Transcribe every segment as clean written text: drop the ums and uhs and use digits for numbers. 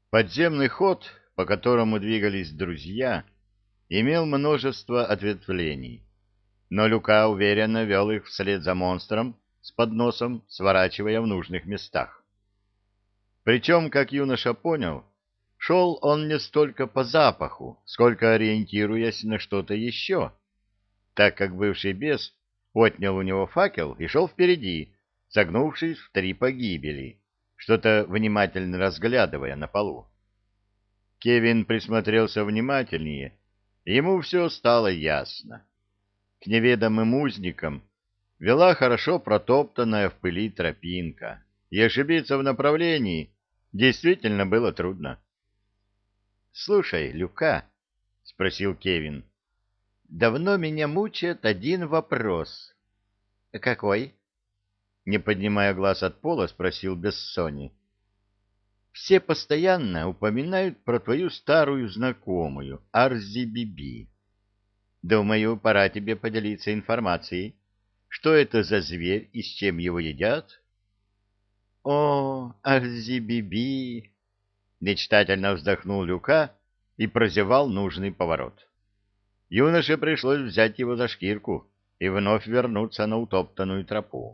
Подземный ход, по которому двигались друзья, имел множество ответвлений, но Люка уверенно вел их вслед за монстром с подносом, сворачивая в нужных местах. Причем, как юноша понял, шел он не столько по запаху, сколько ориентируясь на что-то еще, так как бывший бес отнял у него факел и шел впереди, согнувшись в три погибели, что-то внимательно разглядывая на полу. Кевин присмотрелся внимательнее, и ему все стало ясно. К неведомым узникам вела хорошо протоптанная в пыли тропинка, и ошибиться в направлении действительно было трудно. — Слушай, Люка, — спросил Кевин, — давно меня мучает один вопрос. — Какой? — не поднимая глаз от пола, спросил Бессони. — Все постоянно упоминают про твою старую знакомую, Арзи-Биби. Думаю, пора тебе поделиться информацией. Что это за зверь и с чем его едят? — О, Арзи-Биби! — мечтательно вздохнул Люка и прозевал нужный поворот. Юноше пришлось взять его за шкирку и вновь вернуться на утоптанную тропу.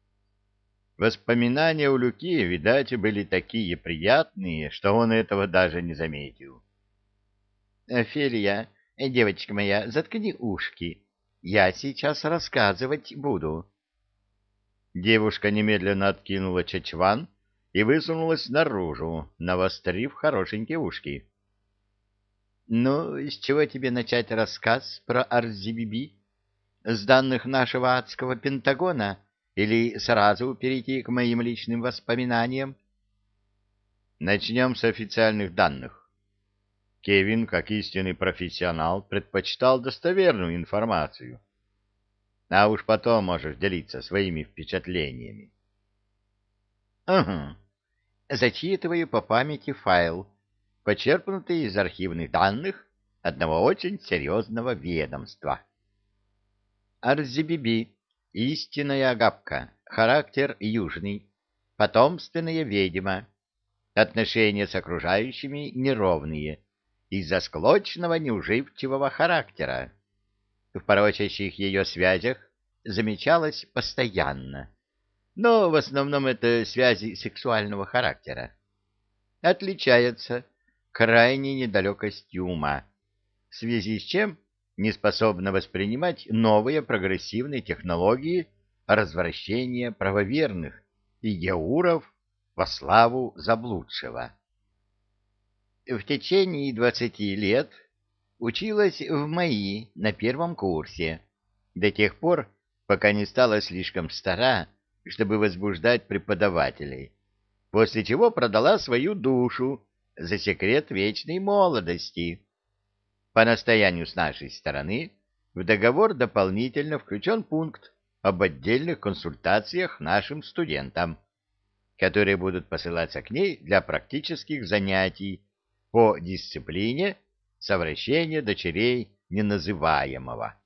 Воспоминания у Люки, видать, были такие приятные, что он этого даже не заметил. — Фелия, девочка моя, заткни ушки. Я сейчас рассказывать буду. Девушка немедленно откинула чачван и высунулась наружу, навострив хорошенькие ушки. — Ну, с чего тебе начать рассказ про Арзи-Биби? С данных нашего адского Пентагона или сразу перейти к моим личным воспоминаниям? Начнем с официальных данных. Кевин, как истинный профессионал, предпочитал достоверную информацию. А уж потом можешь делиться своими впечатлениями. Ага. Зачитываю по памяти файл, почерпнутый из архивных данных одного очень серьезного ведомства. Арзи-Биби — истинная агапка, характер южный, потомственная ведьма, отношения с окружающими неровные, из-за склочного неуживчивого характера. В порочащих ее связях замечалось постоянно, но в основном это связи сексуального характера. Отличается крайней недалекостью ума, в связи с чем не способна воспринимать новые прогрессивные технологии развращения правоверных и геуров во славу заблудшего. В течение 20 лет училась в МАИ на первом курсе, до тех пор, пока не стала слишком стара, чтобы возбуждать преподавателей, после чего продала свою душу за секрет вечной молодости. По настоянию с нашей стороны в договор дополнительно включен пункт об отдельных консультациях нашим студентам, которые будут посылаться к ней для практических занятий по дисциплине совращения дочерей неназываемого.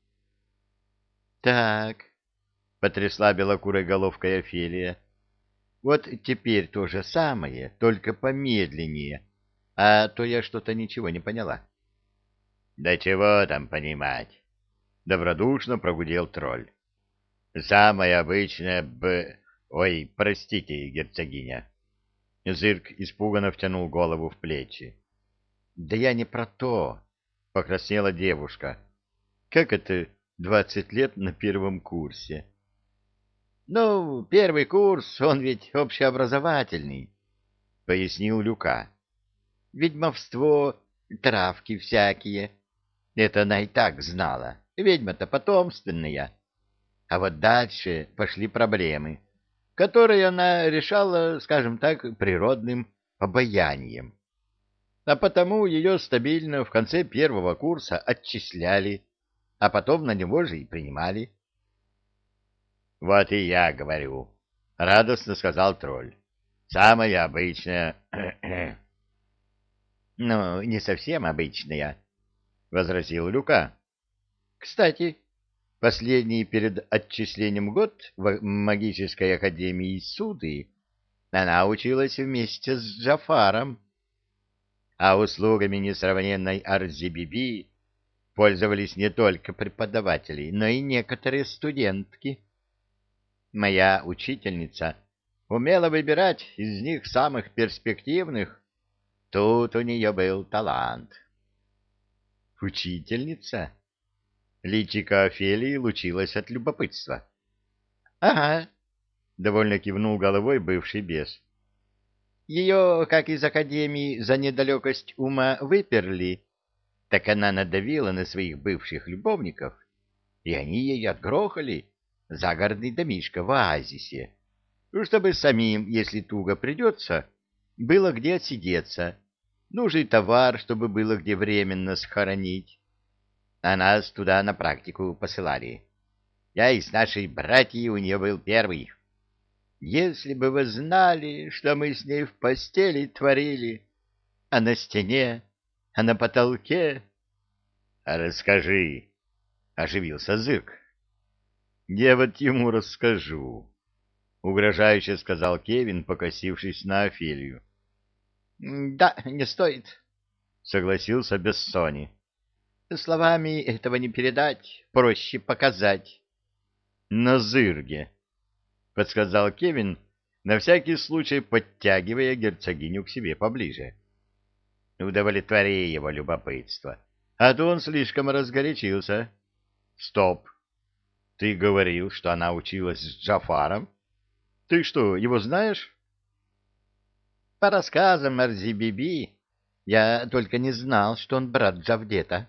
— Так, — потрясла белокурой головкой Офелия, — вот теперь то же самое, только помедленнее, а то я что-то ничего не поняла. — Да чего там понимать? — добродушно прогудел тролль. — Самая обычная Ой, простите, герцогиня. Зырк испуганно втянул голову в плечи. — Да я не про то, — покраснела девушка. — Как это 20 лет на первом курсе? — Ну, первый курс, он ведь общеобразовательный, — пояснил Люка. — Ведьмовство, травки всякие. Это она и так знала. Ведьма-то потомственная. А вот дальше пошли проблемы, которые она решала, скажем так, природным обаянием. А потому ее стабильно в конце первого курса отчисляли, а потом на него же и принимали. — Вот и я говорю, — радостно сказал тролль. — Самая обычная... — Ну, не совсем обычная, — возразил Люка. — Кстати, последний перед отчислением год в магической академии Суды она училась вместе с Джафаром. а услугами несравненной Арзибиби пользовались не только преподаватели, но и некоторые студентки. Моя учительница умела выбирать из них самых перспективных. Тут у нее был талант. Учительница? Личико Офелии лучилось от любопытства. — Ага, — довольно кивнул головой бывший бес. Ее, как из академии, за недалекость ума выперли, так она надавила на своих бывших любовников, и они ей отгрохали загородный домишко в оазисе, чтобы самим, если туго придется, было где отсидеться, нужный товар, чтобы было где временно схоронить. А нас туда на практику посылали. Я из нашей братьи у нее был первый. Если бы вы знали, что мы с ней в постели творили, а на стене, а на потолке... — Расскажи, — оживился Зырк. — Я вот ему расскажу, — угрожающе сказал Кевин, покосившись на Офелию. — Да, не стоит, — согласился Бессони. — Словами этого не передать, проще показать. — На зырге, — подсказал Кевин, на всякий случай подтягивая герцогиню к себе поближе. — Удовлетвори его любопытство, а то он слишком разгорячился. — Стоп! Ты говорил, что она училась с Джафаром? Ты что, его знаешь? — По рассказам Арзи-Биби, я только не знал, что он брат Джавдета.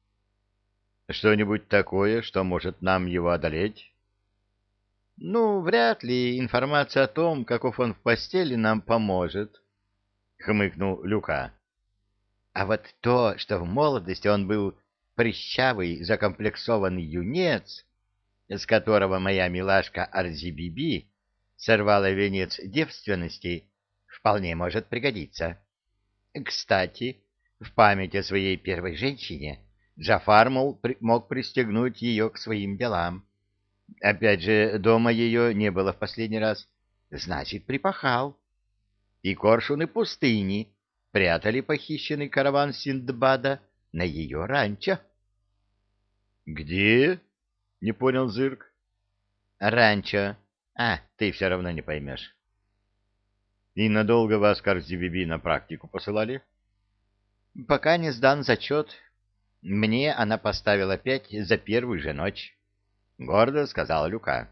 — Что-нибудь такое, что может нам его одолеть? — Ну, вряд ли информация о том, каков он в постели, нам поможет, — хмыкнул Люка. — А вот то, что в молодости он был прыщавый, закомплексованный юнец, с которого моя милашка Арзи-Биби сорвала венец девственности, вполне может пригодиться. Кстати, в память о своей первой женщине Джафар мог пристегнуть ее к своим делам. Опять же, дома ее не было в последний раз. Значит, припахал. И коршуны пустыни прятали похищенный караван Синдбада на ее ранчо. — Где? — не понял Зырк. — Ранчо. А, ты все равно не поймешь. — И надолго вас к Арзи-Биби на практику посылали? — Пока не сдан зачет. Мне она поставила 5 за первую же ночь. — гордо сказал Люка.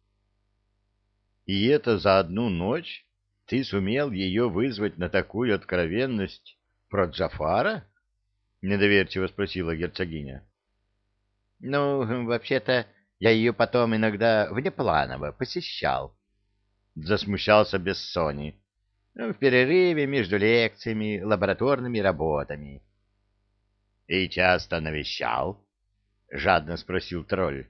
— И это за одну ночь ты сумел ее вызвать на такую откровенность про Джафара? — недоверчиво спросила герцогиня. — Ну, вообще-то, я ее потом иногда внепланово посещал. Засмущался Бессони. В перерыве между лекциями, лабораторными работами. — И часто навещал? — жадно спросил тролль.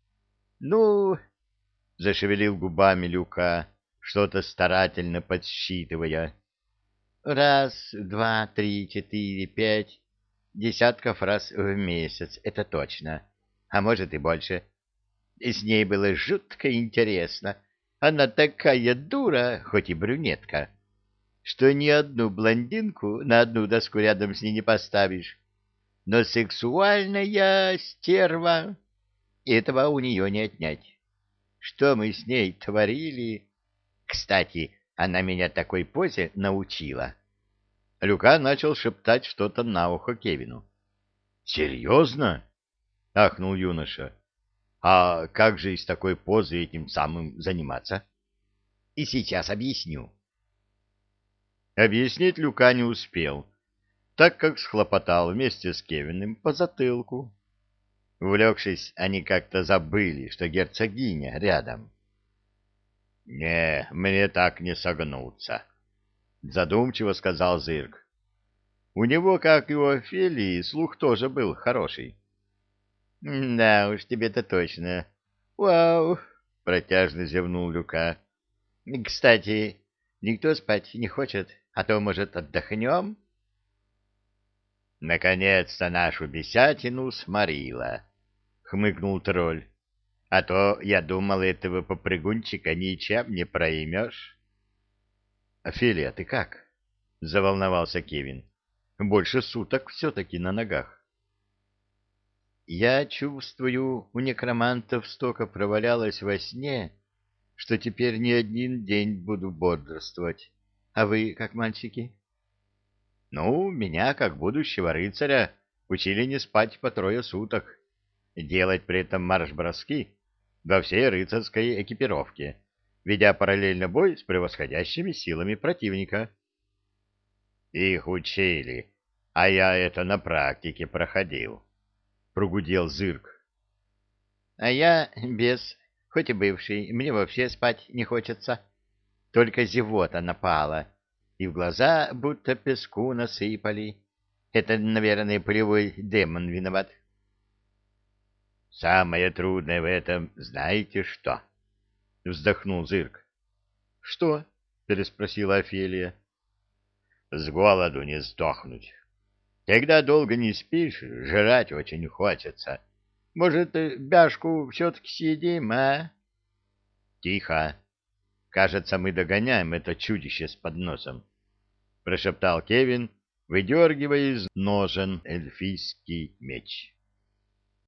Ну, зашевелил губами Люка, что-то старательно подсчитывая. Раз, два, три, четыре, 5 десятков раз в месяц, это точно. А может и больше. И с ней было жутко интересно. Она такая дура, хоть и брюнетка, что ни одну блондинку на одну доску рядом с ней не поставишь. Но сексуальная стерва. Этого у нее не отнять. Что мы с ней творили? Кстати, она меня такой позе научила. Люка начал шептать что-то на ухо Кевину. — Серьезно? — ахнул юноша. — А как же из такой позы этим самым заниматься? — И сейчас объясню. Объяснить Люка не успел, так как схлопотал вместе с Кевином по затылку. Увлекшись, они как-то забыли, что герцогиня рядом. — Не, мне так не согнуться, — задумчиво сказал Зырк. У него, как и у Офелии, слух тоже был хороший. — Да уж, тебе-то точно. Вау! — протяжно зевнул Люка. — Кстати, никто спать не хочет, а то, может, отдохнем? — Наконец-то нашу бесятину сморила, — хмыкнул тролль. — А то, я думал, этого попрыгунчика ничем не проймешь. — Офелия, ты как? — заволновался Кевин. — больше суток все-таки на ногах. Я чувствую, у некромантов столько провалялось во сне, что теперь не один день буду бодрствовать. А вы как, мальчики? Ну, меня, как будущего рыцаря, учили не спать по 3 суток, делать при этом марш-броски во всей рыцарской экипировке, ведя параллельно бой с превосходящими силами противника. Их учили, а я это на практике проходил, — прогудел Зырк. А я без, хоть и бывший, мне вообще спать не хочется. Только зевота напала, и в глаза будто песку насыпали. Это, наверное, полевой демон виноват. Самое трудное в этом, знаете что? — вздохнул Зырк. — Что? — переспросила Офелия. — С голоду не сдохнуть. Когда долго не спишь, жрать очень хочется. Может, бяшку все-таки съедим, а? — Тихо. Кажется, мы догоняем это чудище с подносом, — прошептал Кевин, выдергивая из ножен эльфийский меч.